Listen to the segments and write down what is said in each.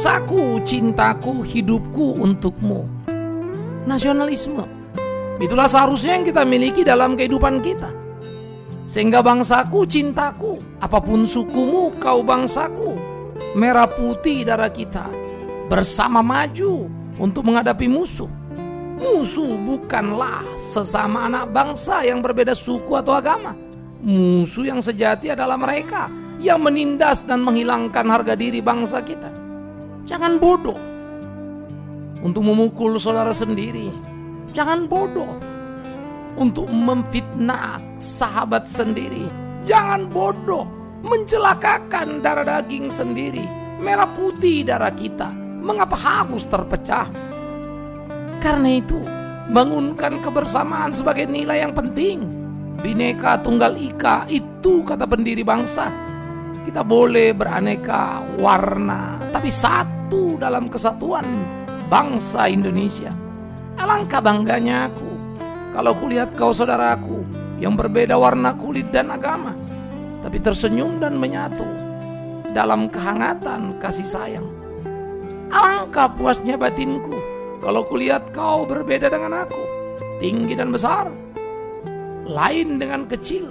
bangsaku, cintaku, hidupku untukmu. Nasionalisme, itulah seharusnya yang kita miliki dalam kehidupan kita. Sehingga bangsaku, cintaku, apapun sukumu, kau bangsaku, merah putih darah kita, bersama maju untuk menghadapi musuh. Musuh bukanlah sesama anak bangsa yang berbeda suku atau agama. Musuh yang sejati adalah mereka yang menindas dan menghilangkan harga diri bangsa kita. Jangan bodoh untuk memukul saudara sendiri. Jangan bodoh untuk memfitnah sahabat sendiri. Jangan bodoh mencelakakan darah daging sendiri. Merah putih darah kita, mengapa harus terpecah? Karena itu, bangunkan kebersamaan sebagai nilai yang penting. Bhinneka Tunggal Ika, itu kata pendiri bangsa. Kita boleh beraneka warna, tapi satu dalam kesatuan bangsa Indonesia. Alangkah bangganya aku kalau kulihat kau saudaraku yang berbeda warna kulit dan agama, tapi tersenyum dan menyatu dalam kehangatan kasih sayang. Alangkah puasnya batinku kalau kulihat kau berbeda dengan aku, tinggi dan besar, lain dengan kecil,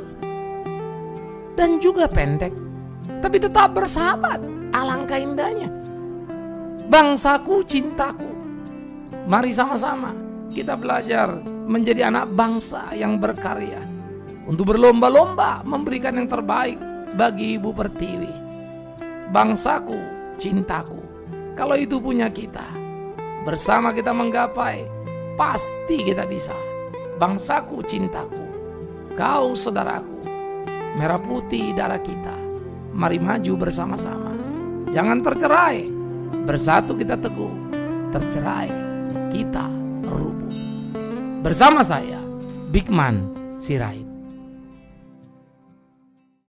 dan juga pendek, tapi tetap bersahabat. Alangkah indahnya. Bangsaku, cintaku, mari sama-sama kita belajar menjadi anak bangsa yang berkarya, untuk berlomba-lomba memberikan yang terbaik bagi Ibu Pertiwi. Bangsaku, cintaku, kalau itu punya kita, bersama kita menggapai, pasti kita bisa. Bangsaku, cintaku, kau saudaraku, merah putih darah kita, mari maju bersama-sama. Jangan tercerai, bersatu kita teguh, tercerai kita rubuh. Bersama saya, Bigman Sirait.